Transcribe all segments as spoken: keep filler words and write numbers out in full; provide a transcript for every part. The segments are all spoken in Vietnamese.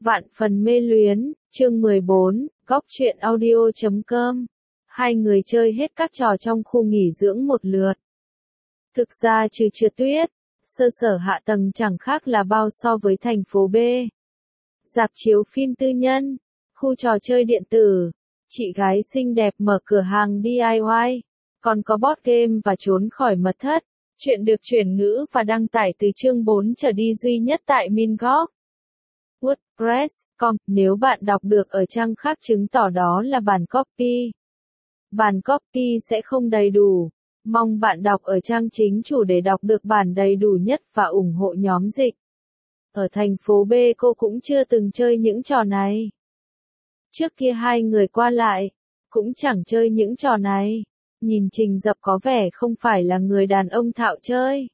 Vạn phần mê luyến, chương mười bốn, góc truyện audio chấm com. Hai người chơi hết các trò trong khu nghỉ dưỡng một lượt. Thực ra trừ trượt tuyết, sơ sở hạ tầng chẳng khác là bao so với thành phố B. Rạp chiếu phim tư nhân, khu trò chơi điện tử, chị gái xinh đẹp mở cửa hàng đê i y, còn có board game và trốn khỏi mật thất. Chuyện được chuyển ngữ và đăng tải từ chương bốn trở đi duy nhất tại Mingok. WordPress chấm com. Nếu bạn đọc được ở trang khác chứng tỏ đó là bản copy. Bản copy sẽ không đầy đủ. Mong bạn đọc ở trang chính chủ để đọc được bản đầy đủ nhất và ủng hộ nhóm dịch. Ở thành phố B cô cũng chưa từng chơi những trò này. Trước kia hai người qua lại, cũng chẳng chơi những trò này. Nhìn Trình Dập có vẻ không phải là người đàn ông thạo chơi.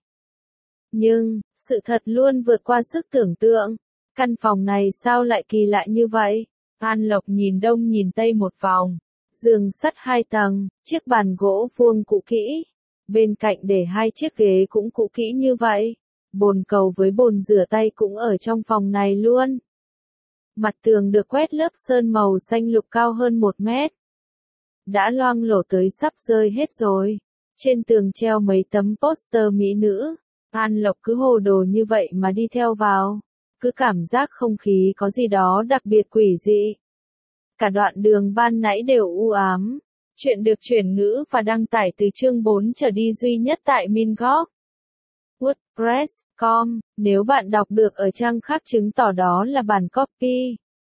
Nhưng, sự thật luôn vượt qua sức tưởng tượng. Căn phòng này sao lại kỳ lạ như vậy? An Lộc nhìn đông nhìn tây một vòng. Giường sắt hai tầng, chiếc bàn gỗ vuông cũ kỹ. Bên cạnh để hai chiếc ghế cũng cũ kỹ như vậy. Bồn cầu với bồn rửa tay cũng ở trong phòng này luôn. Mặt tường được quét lớp sơn màu xanh lục cao hơn một mét. Đã loang lổ tới sắp rơi hết rồi. Trên tường treo mấy tấm poster mỹ nữ. An Lộc cứ hồ đồ như vậy mà đi theo vào. Cứ cảm giác không khí có gì đó đặc biệt quỷ dị. Cả đoạn đường ban nãy đều u ám. Chuyện được chuyển ngữ và đăng tải từ chương bốn trở đi duy nhất tại Mingok. WordPress chấm com. Nếu bạn đọc được ở trang khác chứng tỏ đó là bản copy.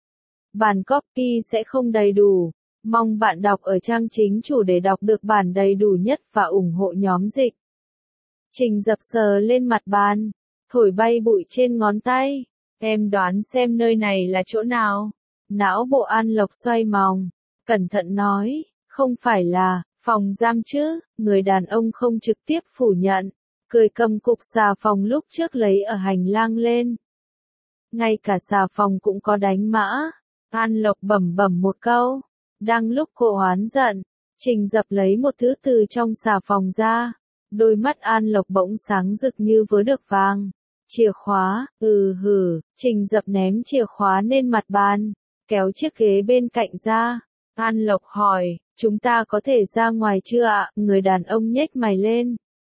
Bản copy sẽ không đầy đủ. Mong bạn đọc ở trang chính chủ để đọc được bản đầy đủ nhất và ủng hộ nhóm dịch. Trình Dập sờ lên mặt bàn, thổi bay bụi trên ngón tay. Em đoán xem nơi này là chỗ nào? Não bộ An Lộc xoay vòng, cẩn thận nói, không phải là phòng giam chứ? Người đàn ông không trực tiếp phủ nhận, cười cầm cục xà phòng lúc trước lấy ở hành lang lên. Ngay cả xà phòng cũng có đánh mã. An Lộc bẩm bẩm một câu. Đang lúc cô oán giận, Trình Dập lấy một thứ từ trong xà phòng ra. Đôi mắt An Lộc bỗng sáng rực như vớ được vàng. Chìa khóa, ừ hử, Trình Dập ném chìa khóa lên mặt bàn, kéo chiếc ghế bên cạnh ra. An Lộc hỏi, chúng ta có thể ra ngoài chưa ạ? Người đàn ông nhếch mày lên.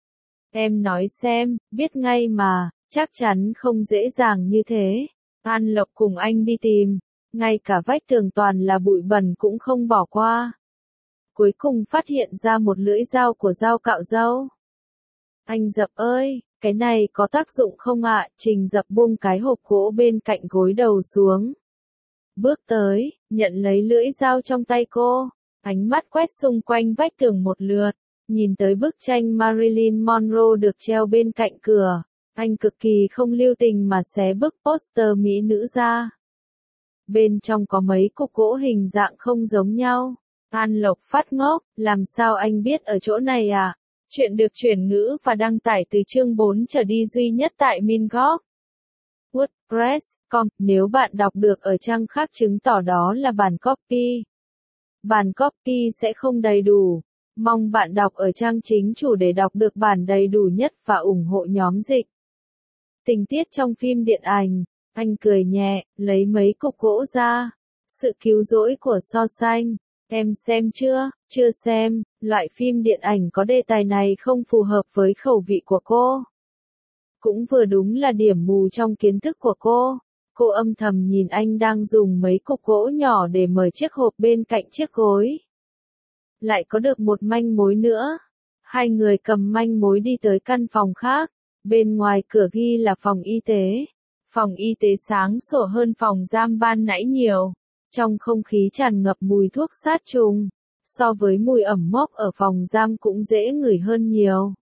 Em nói xem, biết ngay mà, chắc chắn không dễ dàng như thế. An Lộc cùng anh đi tìm, ngay cả vách tường toàn là bụi bẩn cũng không bỏ qua. Cuối cùng phát hiện ra một lưỡi dao của dao cạo râu. Anh Dập ơi, cái này có tác dụng không ạ? Trình Dập buông cái hộp gỗ bên cạnh gối đầu xuống. Bước tới, nhận lấy lưỡi dao trong tay cô. Ánh mắt quét xung quanh vách tường một lượt. Nhìn tới bức tranh Marilyn Monroe được treo bên cạnh cửa. Anh cực kỳ không lưu tình mà xé bức poster mỹ nữ ra. Bên trong có mấy cục gỗ hình dạng không giống nhau. An Lộc phát ngốc, làm sao anh biết ở chỗ này à? Chuyện được chuyển ngữ và đăng tải từ chương bốn trở đi duy nhất tại Mingok. WordPress chấm com. Nếu bạn đọc được ở trang khác chứng tỏ đó là bản copy. Bản copy sẽ không đầy đủ. Mong bạn đọc ở trang chính chủ để đọc được bản đầy đủ nhất và ủng hộ nhóm dịch. Tình tiết trong phim điện ảnh. Anh cười nhẹ, lấy mấy cục gỗ ra. Sự cứu rỗi của So Sánh. Em xem chưa? Chưa xem, loại phim điện ảnh có đề tài này không phù hợp với khẩu vị của cô. Cũng vừa đúng là điểm mù trong kiến thức của cô. Cô âm thầm nhìn anh đang dùng mấy cục gỗ nhỏ để mở chiếc hộp bên cạnh chiếc gối. Lại có được một manh mối nữa. Hai người cầm manh mối đi tới căn phòng khác. Bên ngoài cửa ghi là phòng y tế. Phòng y tế sáng sủa hơn phòng giam ban nãy nhiều. Trong không khí tràn ngập mùi thuốc sát trùng. So với mùi ẩm mốc ở phòng giam cũng dễ ngửi hơn nhiều.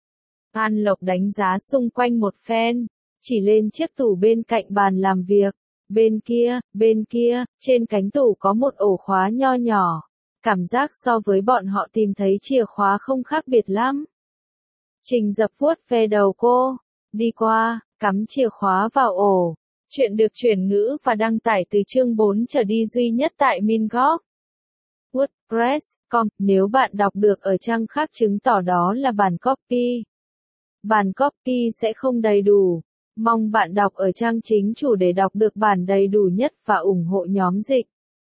An Lộc đánh giá xung quanh một phen. Chỉ lên chiếc tủ bên cạnh bàn làm việc. Bên kia, bên kia, trên cánh tủ có một ổ khóa nho nhỏ. Cảm giác so với bọn họ tìm thấy chìa khóa không khác biệt lắm. Trình Dập vuốt ve đầu cô. Đi qua, cắm chìa khóa vào ổ. Chuyện được chuyển ngữ và đăng tải từ chương bốn trở đi duy nhất tại Mingok. WordPress chấm com. Nếu bạn đọc được ở trang khác chứng tỏ đó là bản copy. Bản copy sẽ không đầy đủ. Mong bạn đọc ở trang chính chủ để đọc được bản đầy đủ nhất và ủng hộ nhóm dịch.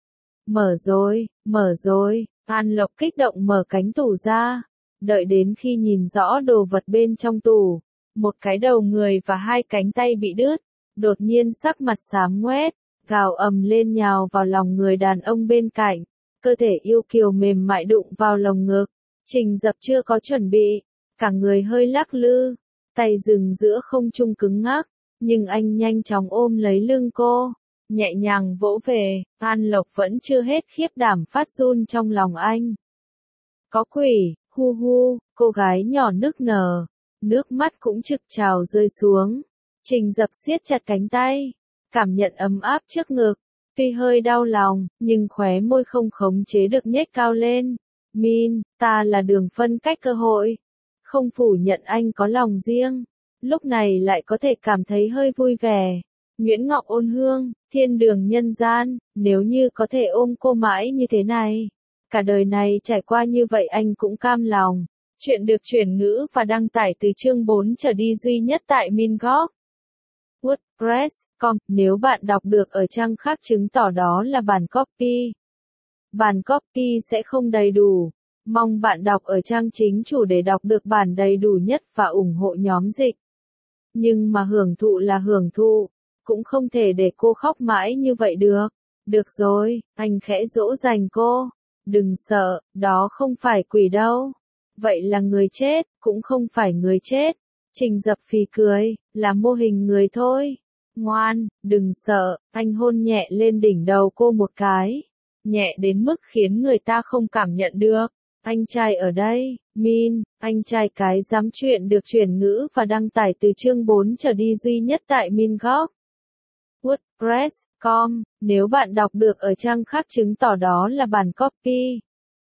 Mở rồi, mở rồi, An Lộc kích động mở cánh tủ ra. Đợi đến khi nhìn rõ đồ vật bên trong tủ, một cái đầu người và hai cánh tay bị đứt, đột nhiên sắc mặt xám ngoét, gào ầm lên nhào vào lòng người đàn ông bên cạnh, cơ thể yêu kiều mềm mại đụng vào lồng ngực. Trình Dập chưa có chuẩn bị, cả người hơi lắc lư, tay dừng giữa không trung cứng ngắc, nhưng anh nhanh chóng ôm lấy lưng cô, nhẹ nhàng vỗ về. An Lộc vẫn chưa hết khiếp đảm phát run trong lòng anh. Có quỷ, hu hu, cô gái nhỏ nức nở, nước mắt cũng trực trào rơi xuống. Trình Dập siết chặt cánh tay, cảm nhận ấm áp trước ngực, tuy hơi đau lòng, nhưng khóe môi không khống chế được nhếch cao lên. Min, ta là Đường phân cách cơ hội. Không phủ nhận anh có lòng riêng, lúc này lại có thể cảm thấy hơi vui vẻ. Nguyễn Ngọc ôn hương, thiên đường nhân gian, nếu như có thể ôm cô mãi như thế này, cả đời này trải qua như vậy anh cũng cam lòng. Chuyện được chuyển ngữ và đăng tải từ chương bốn trở đi duy nhất tại Mingok. WordPress chấm com. Nếu bạn đọc được ở trang khác chứng tỏ đó là bản copy. Bản copy sẽ không đầy đủ. Mong bạn đọc ở trang chính chủ để đọc được bản đầy đủ nhất và ủng hộ nhóm dịch. Nhưng mà hưởng thụ là hưởng thụ, cũng không thể để cô khóc mãi như vậy được. Được rồi, anh khẽ dỗ dành cô. Đừng sợ, đó không phải quỷ đâu. Vậy là người chết, cũng không phải người chết. Trình Dập phì cười, là mô hình người thôi. Ngoan, đừng sợ, anh hôn nhẹ lên đỉnh đầu cô một cái. Nhẹ đến mức khiến người ta không cảm nhận được. Anh trai ở đây, Min, anh trai cái dám. Chuyện được chuyển ngữ và đăng tải từ chương bốn trở đi duy nhất tại Mingok. WordPress chấm com. Nếu bạn đọc được ở trang khác chứng tỏ đó là bản copy.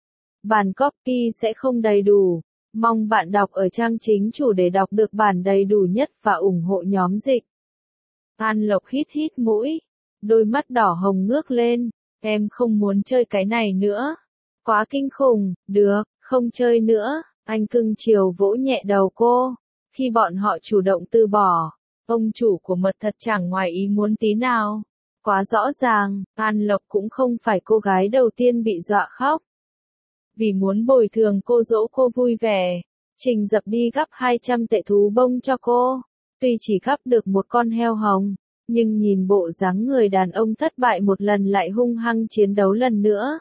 Bản copy sẽ không đầy đủ. Mong bạn đọc ở trang chính chủ để đọc được bản đầy đủ nhất và ủng hộ nhóm dịch. An Lộc hít hít mũi, đôi mắt đỏ hồng ngước lên. Em không muốn chơi cái này nữa. Quá kinh khủng, được, không chơi nữa. Anh cưng chiều vỗ nhẹ đầu cô. Khi bọn họ chủ động từ bỏ, ông chủ của mật thật chẳng ngoài ý muốn tí nào. Quá rõ ràng, An Lộc cũng không phải cô gái đầu tiên bị dọa khóc. Vì muốn bồi thường cô dỗ cô vui vẻ, Trình Dập đi gắp hai trăm tệ thú bông cho cô. Tuy chỉ gắp được một con heo hồng, nhưng nhìn bộ dáng người đàn ông thất bại một lần lại hung hăng chiến đấu lần nữa.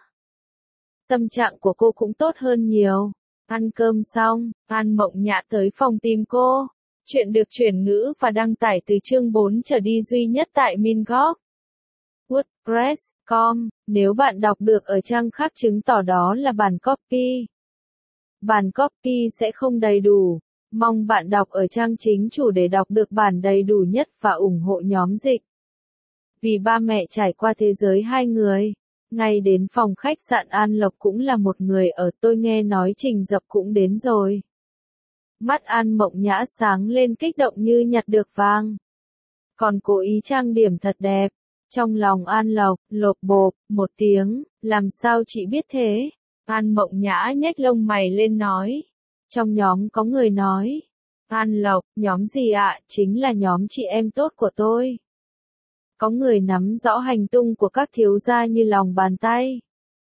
Tâm trạng của cô cũng tốt hơn nhiều. Ăn cơm xong, An Mộng Nhã tới phòng tìm cô. Chuyện được chuyển ngữ và đăng tải từ chương bốn trở đi duy nhất tại Mingok. WordPress chấm com. Nếu bạn đọc được ở trang khác chứng tỏ đó là bản copy. Bản copy sẽ không đầy đủ. Mong bạn đọc ở trang chính chủ để đọc được bản đầy đủ nhất và ủng hộ nhóm dịch. Vì ba mẹ trải qua thế giới hai người. Ngay đến phòng khách sạn An Lộc cũng là một người ở. Tôi nghe nói Trình Dập cũng đến rồi. Mắt An Mộng Nhã sáng lên kích động như nhặt được vàng. Còn cố ý trang điểm thật đẹp. Trong lòng An Lộc, lộp bộp, một tiếng, làm sao chị biết thế? An Mộng Nhã nhếch lông mày lên nói. Trong nhóm có người nói. An Lộc, nhóm gì ạ? Chính là nhóm chị em tốt của tôi. Có người nắm rõ hành tung của các thiếu gia như lòng bàn tay.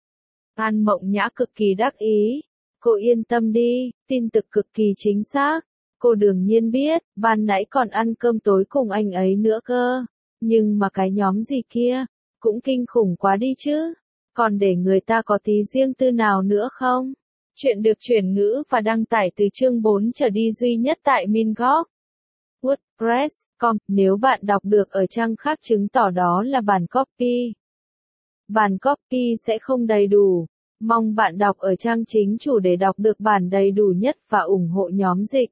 An Mộng Nhã cực kỳ đắc ý. Cô yên tâm đi, tin tức cực kỳ chính xác. Cô đương nhiên biết, ban nãy còn ăn cơm tối cùng anh ấy nữa cơ. Nhưng mà cái nhóm gì kia, cũng kinh khủng quá đi chứ. Còn để người ta có tí riêng tư nào nữa không? Chuyện được chuyển ngữ và đăng tải từ chương bốn trở đi duy nhất tại Mingok. WordPress chấm com. Nếu bạn đọc được ở trang khác chứng tỏ đó là bản copy. Bản copy sẽ không đầy đủ. Mong bạn đọc ở trang chính chủ để đọc được bản đầy đủ nhất và ủng hộ nhóm dịch.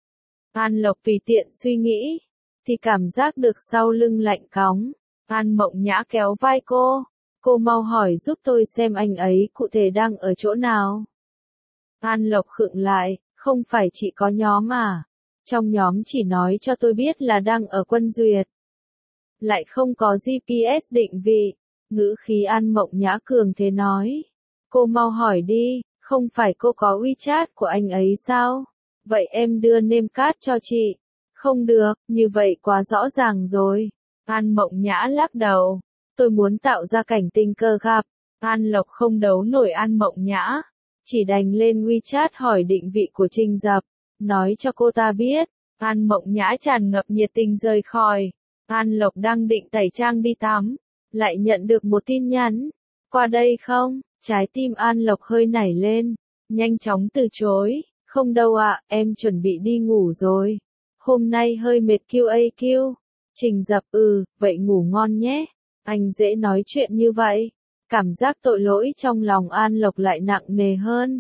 An Lộc tùy tiện suy nghĩ, thì cảm giác được sau lưng lạnh cóng. An Mộng Nhã kéo vai cô. Cô mau hỏi giúp tôi xem anh ấy cụ thể đang ở chỗ nào. An Lộc khựng lại, không phải chị có nhóm à? Trong nhóm chỉ nói cho tôi biết là đang ở Quân Duyệt. Lại không có giê pê ét định vị. Ngữ khí An Mộng Nhã cường thế nói. Cô mau hỏi đi, không phải cô có WeChat của anh ấy sao? Vậy em đưa name card cho chị. Không được, như vậy quá rõ ràng rồi. An Mộng Nhã lắc đầu. Tôi muốn tạo ra cảnh tình cờ gặp. An Lộc không đấu nổi An Mộng Nhã. Chỉ đành lên WeChat hỏi định vị của Trình Dập. Nói cho cô ta biết. An Mộng Nhã tràn ngập nhiệt tình rời khỏi. An Lộc đang định tẩy trang đi tắm. Lại nhận được một tin nhắn. Qua đây không? Trái tim An Lộc hơi nảy lên. Nhanh chóng từ chối. Không đâu ạ, em chuẩn bị đi ngủ rồi. Hôm nay hơi mệt quy a quy. Trình Dập ừ, vậy ngủ ngon nhé. Anh dễ nói chuyện như vậy. Cảm giác tội lỗi trong lòng An Lộc lại nặng nề hơn.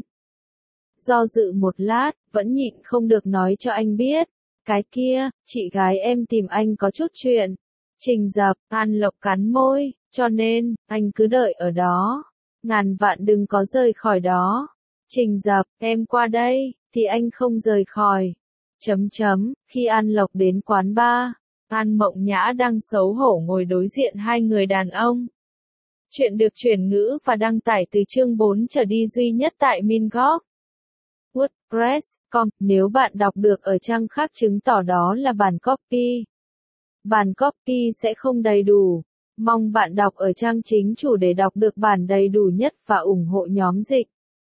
Do dự một lát, vẫn nhịn không được nói cho anh biết. Cái kia, chị gái em tìm anh có chút chuyện. Trình Dập, An Lộc cắn môi, cho nên, anh cứ đợi ở đó. Ngàn vạn đừng có rời khỏi đó. Trình Dập, em qua đây, thì anh không rời khỏi. Chấm chấm, khi An Lộc đến quán bar, An Mộng Nhã đang xấu hổ ngồi đối diện hai người đàn ông. Chuyện được chuyển ngữ và đăng tải từ chương bốn trở đi duy nhất tại Mingoc. WordPress chấm com. Nếu bạn đọc được ở trang khác chứng tỏ đó là bản copy. Bản copy sẽ không đầy đủ. Mong bạn đọc ở trang chính chủ để đọc được bản đầy đủ nhất và ủng hộ nhóm dịch.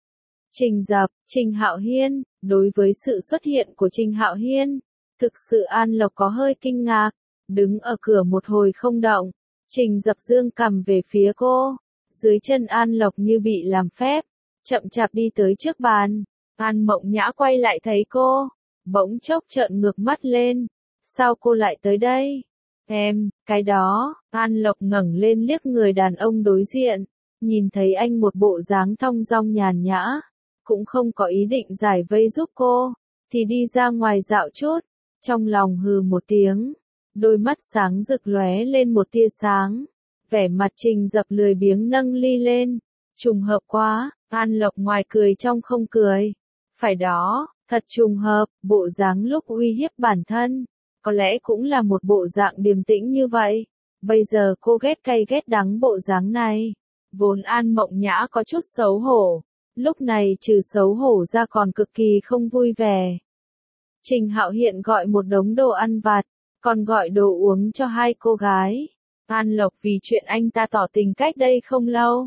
Trình Dập, Trình Hạo Hiên. Đối với sự xuất hiện của Trình Hạo Hiên, thực sự An Lộc có hơi kinh ngạc. Đứng ở cửa một hồi không động. Trình Dập dương cằm về phía cô. Dưới chân An Lộc như bị làm phép. Chậm chạp đi tới trước bàn. An Mộng Nhã quay lại thấy cô. Bỗng chốc trợn ngược mắt lên. Sao cô lại tới đây? Em, cái đó. An Lộc ngẩng lên liếc người đàn ông đối diện. Nhìn thấy anh một bộ dáng thong dong nhàn nhã. Cũng không có ý định giải vây giúp cô. Thì đi ra ngoài dạo chút. Trong lòng hừ một tiếng. Đôi mắt sáng rực lóe lên một tia sáng. Vẻ mặt Trình Dập lười biếng nâng ly lên. Trùng hợp quá. An Lộc ngoài cười trong không cười. Phải đó, thật trùng hợp, bộ dáng lúc uy hiếp bản thân. Có lẽ cũng là một bộ dạng điềm tĩnh như vậy. Bây giờ cô ghét cay ghét đắng bộ dáng này. Vốn An Mộng Nhã có chút xấu hổ. Lúc này trừ xấu hổ ra còn cực kỳ không vui vẻ. Trình Hạo Hiện gọi một đống đồ ăn vặt, còn gọi đồ uống cho hai cô gái. An Lộc vì chuyện anh ta tỏ tình cách đây không lâu.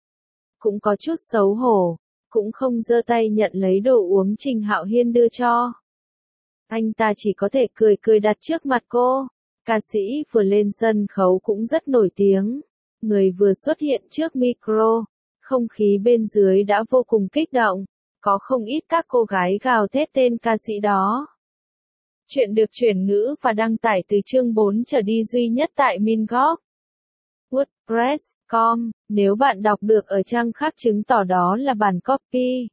Cũng có chút xấu hổ. Cũng không giơ tay nhận lấy đồ uống Trình Hạo Hiên đưa cho. Anh ta chỉ có thể cười cười đặt trước mặt cô. Ca sĩ vừa lên sân khấu cũng rất nổi tiếng. Người vừa xuất hiện trước micro. Không khí bên dưới đã vô cùng kích động. Có không ít các cô gái gào thét tên ca sĩ đó. Chuyện được chuyển ngữ và đăng tải từ chương bốn trở đi duy nhất tại Mingoc. WordPress chấm com. Nếu bạn đọc được ở trang khác chứng tỏ đó là bản copy.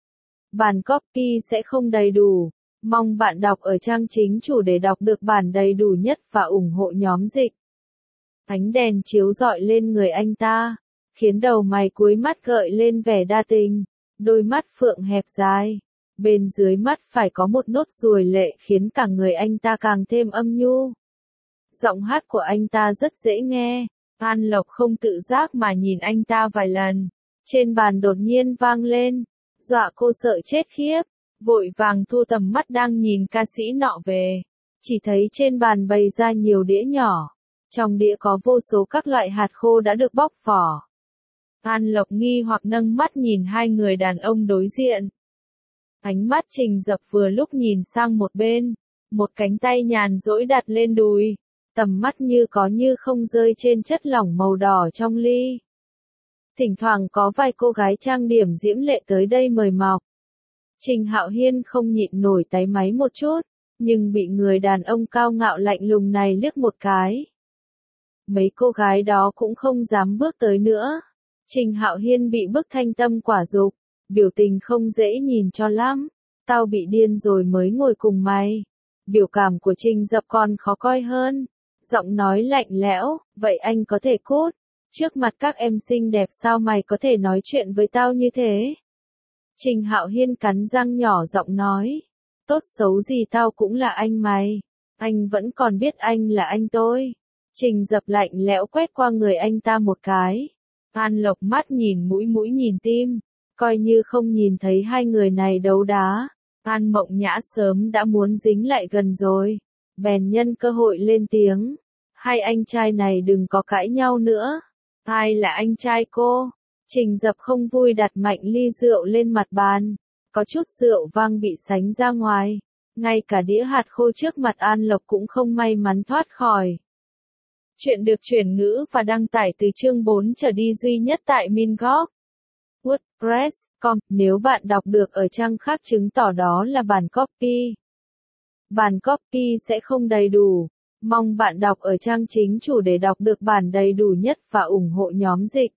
Bản copy sẽ không đầy đủ. Mong bạn đọc ở trang chính chủ để đọc được bản đầy đủ nhất và ủng hộ nhóm dịch. Ánh đèn chiếu rọi lên người anh ta, khiến đầu mày cuối mắt gợi lên vẻ đa tình. Đôi mắt phượng hẹp dài. Bên dưới mắt phải có một nốt ruồi lệ khiến cả người anh ta càng thêm âm nhu. Giọng hát của anh ta rất dễ nghe. An Lộc không tự giác mà nhìn anh ta vài lần. Trên bàn đột nhiên vang lên. Dọa cô sợ chết khiếp. Vội vàng thu tầm mắt đang nhìn ca sĩ nọ về. Chỉ thấy trên bàn bày ra nhiều đĩa nhỏ. Trong đĩa có vô số các loại hạt khô đã được bóc vỏ. An Lộc nghi hoặc nâng mắt nhìn hai người đàn ông đối diện. Ánh mắt Trình Dập vừa lúc nhìn sang một bên. Một cánh tay nhàn rỗi đặt lên đùi. Tầm mắt như có như không rơi trên chất lỏng màu đỏ trong ly. Thỉnh thoảng có vài cô gái trang điểm diễm lệ tới đây mời mọc. Trình Hạo Hiên không nhịn nổi táy máy một chút, nhưng bị người đàn ông cao ngạo lạnh lùng này liếc một cái. Mấy cô gái đó cũng không dám bước tới nữa. Trình Hạo Hiên bị bức thanh tâm quả dục, biểu tình không dễ nhìn cho lắm. Tao bị điên rồi mới ngồi cùng mày. Biểu cảm của Trình Dập còn khó coi hơn. Giọng nói lạnh lẽo, vậy anh có thể cút. Trước mặt các em xinh đẹp sao mày có thể nói chuyện với tao như thế? Trình Hạo Hiên cắn răng nhỏ giọng nói. Tốt xấu gì tao cũng là anh mày. Anh vẫn còn biết anh là anh tôi. Trình Dập lạnh lẽo quét qua người anh ta một cái. An Lộc mắt nhìn mũi mũi nhìn tim. Coi như không nhìn thấy hai người này đấu đá. An Mộng Nhã sớm đã muốn dính lại gần rồi. bèn nhân cơ hội lên tiếng. Hai anh trai này đừng có cãi nhau nữa. Ai là anh trai cô? Trình Dập không vui đặt mạnh ly rượu lên mặt bàn. Có chút rượu vang bị sánh ra ngoài. Ngay cả đĩa hạt khô trước mặt An Lộc cũng không may mắn thoát khỏi. Chuyện được chuyển ngữ và đăng tải từ chương bốn trở đi duy nhất tại Mingoc. WordPress chấm com. Nếu bạn đọc được ở trang khác chứng tỏ đó là bản copy. Bản copy sẽ không đầy đủ. Mong bạn đọc ở trang chính chủ để đọc được bản đầy đủ nhất và ủng hộ nhóm dịch.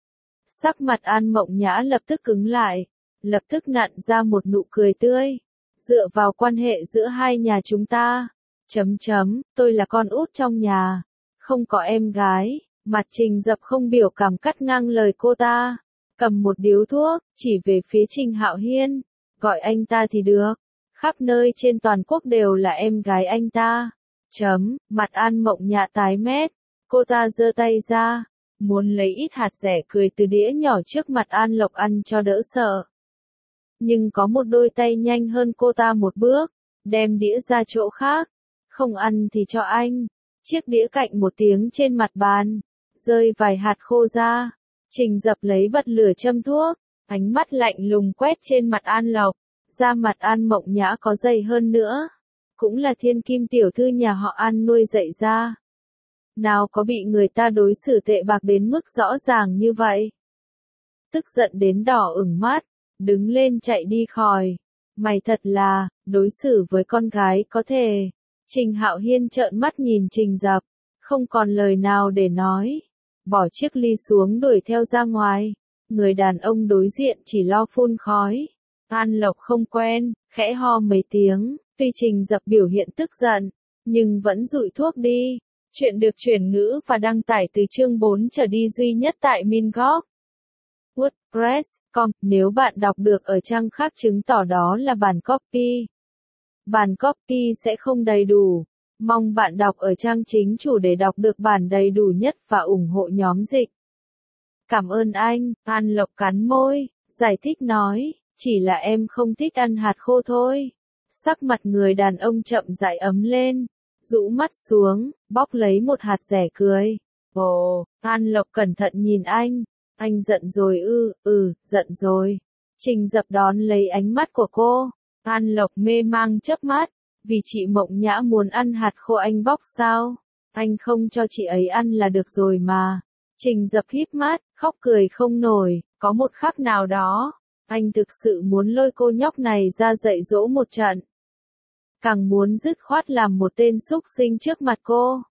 Sắc mặt An Mộng Nhã lập tức cứng lại, lập tức nặn ra một nụ cười tươi. Dựa vào quan hệ giữa hai nhà chúng ta, chấm chấm, tôi là con út trong nhà, không có em gái. Mặt Trình Dập không biểu cảm cắt ngang lời cô ta, cầm một điếu thuốc, chỉ về phía Trình Hạo Hiên, gọi anh ta thì được, khắp nơi trên toàn quốc đều là em gái anh ta. Chấm, mặt An Mộng Nhã tái mét, cô ta giơ tay ra, muốn lấy ít hạt rẻ cười từ đĩa nhỏ trước mặt An Lộc ăn cho đỡ sợ. Nhưng có một đôi tay nhanh hơn cô ta một bước, đem đĩa ra chỗ khác. Không ăn thì cho anh. Chiếc đĩa cạnh một tiếng trên mặt bàn, rơi vài hạt khô ra. Trình Dập lấy bật lửa châm thuốc, ánh mắt lạnh lùng quét trên mặt An Lộc. Da mặt An Mộng Nhã có dày hơn nữa, cũng là thiên kim tiểu thư nhà họ An nuôi dạy ra. Nào có bị người ta đối xử tệ bạc đến mức rõ ràng như vậy. Tức giận đến đỏ ửng mắt, đứng lên chạy đi khỏi. Mày thật là, đối xử với con gái có thể. Trình Hạo Hiên trợn mắt nhìn Trình Dập, không còn lời nào để nói. Bỏ chiếc ly xuống đuổi theo ra ngoài. Người đàn ông đối diện chỉ lo phun khói. An Lộc không quen, khẽ ho mấy tiếng. Tuy Trình Dập biểu hiện tức giận, nhưng vẫn dụi thuốc đi. Chuyện được chuyển ngữ và đăng tải từ chương bốn trở đi duy nhất tại Mingoc. WordPress chấm com. Nếu bạn đọc được ở trang khác chứng tỏ đó là bản copy. Bản copy sẽ không đầy đủ. Mong bạn đọc ở trang chính chủ để đọc được bản đầy đủ nhất và ủng hộ nhóm dịch. Cảm ơn anh. An Lộc cắn môi, giải thích nói, chỉ là em không thích ăn hạt khô thôi. Sắc mặt người đàn ông chậm rãi ấm lên, rũ mắt xuống, bóc lấy một hạt rẻ cười. Ồ, An Lộc cẩn thận nhìn anh. Anh giận rồi ư, ừ, giận rồi. Trình Dập đón lấy ánh mắt của cô. An Lộc mê mang chớp mắt. Vì chị Mộng Nhã muốn ăn hạt khô anh bóc sao? Anh không cho chị ấy ăn là được rồi mà. Trình Dập híp mắt, khóc cười không nổi. Có một khắc nào đó, anh thực sự muốn lôi cô nhóc này ra dạy dỗ một trận. Càng muốn dứt khoát làm một tên xúc sinh trước mặt cô.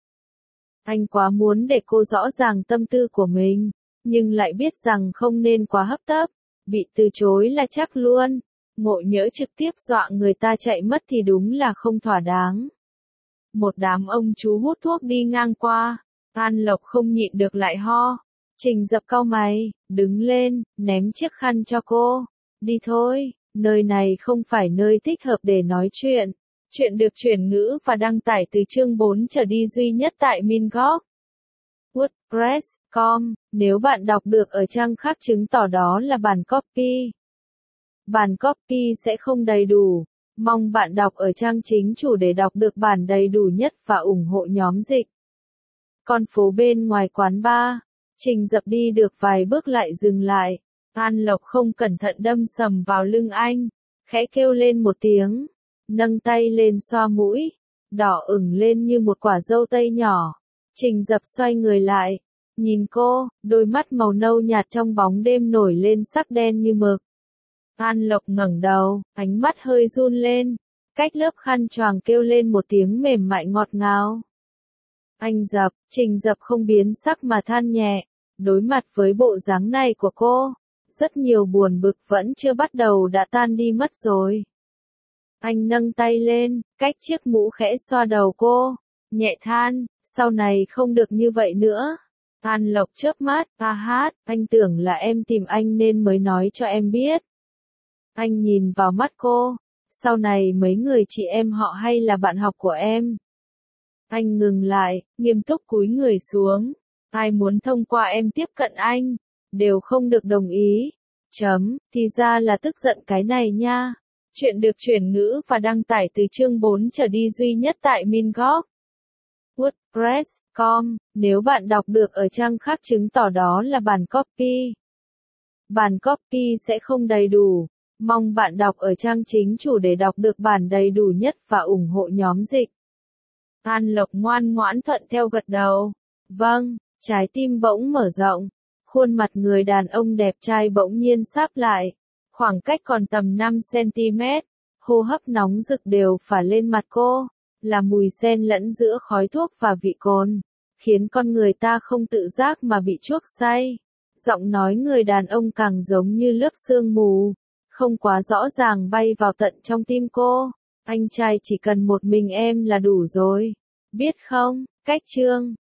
Anh quá muốn để cô rõ ràng tâm tư của mình, nhưng lại biết rằng không nên quá hấp tấp, bị từ chối là chắc luôn. Ngộ nhỡ trực tiếp dọa người ta chạy mất thì đúng là không thỏa đáng. Một đám ông chú hút thuốc đi ngang qua, An Lộc không nhịn được lại ho. Trình Dập cau mày, đứng lên, ném chiếc khăn cho cô. Đi thôi, nơi này không phải nơi thích hợp để nói chuyện. Chuyện được chuyển ngữ và đăng tải từ chương bốn trở đi duy nhất tại Mingoc. WordPress chấm com. Nếu bạn đọc được ở trang khác chứng tỏ đó là bản copy. Bản copy sẽ không đầy đủ. Mong bạn đọc ở trang chính chủ để đọc được bản đầy đủ nhất và ủng hộ nhóm dịch. Con phố bên ngoài quán bar. Trình Dập đi được vài bước lại dừng lại. An Lộc không cẩn thận đâm sầm vào lưng anh. Khẽ kêu lên một tiếng. Nâng tay lên xoa mũi. Đỏ ửng lên như một quả dâu tây nhỏ. Trình Dập xoay người lại. Nhìn cô, đôi mắt màu nâu nhạt trong bóng đêm nổi lên sắc đen như mực. An Lộc ngẩng đầu, ánh mắt hơi run lên. Cách lớp khăn choàng kêu lên một tiếng mềm mại ngọt ngào. Anh Dập, Trình Dập không biến sắc mà than nhẹ. Đối mặt với bộ dáng này của cô, rất nhiều buồn bực vẫn chưa bắt đầu đã tan đi mất rồi. Anh nâng tay lên, cách chiếc mũ khẽ xoa đầu cô, nhẹ than, sau này không được như vậy nữa. An Lộc chớp mắt, a hát, anh tưởng là em tìm anh nên mới nói cho em biết. Anh nhìn vào mắt cô, sau này mấy người chị em họ hay là bạn học của em. Anh ngừng lại, nghiêm túc cúi người xuống. Ai muốn thông qua em tiếp cận anh, đều không được đồng ý. Chấm, thì ra là tức giận cái này nha. Chuyện được chuyển ngữ và đăng tải từ chương bốn trở đi duy nhất tại Mingok. WordPress chấm com. Nếu bạn đọc được ở trang khác chứng tỏ đó là bản copy. Bản copy sẽ không đầy đủ. Mong bạn đọc ở trang chính chủ để đọc được bản đầy đủ nhất và ủng hộ nhóm dịch. An Lộc ngoan ngoãn thuận theo gật đầu. Vâng, trái tim bỗng mở rộng. Khuôn mặt người đàn ông đẹp trai bỗng nhiên sáp lại. Khoảng cách còn tầm năm xăng-ti-mét. Hô hấp nóng rực đều phả lên mặt cô. Là mùi xen lẫn giữa khói thuốc và vị cồn. Khiến con người ta không tự giác mà bị chuốc say. Giọng nói người đàn ông càng giống như lớp sương mù. Không quá rõ ràng bay vào tận trong tim cô. Anh trai chỉ cần một mình em là đủ rồi. Biết không, cách chương.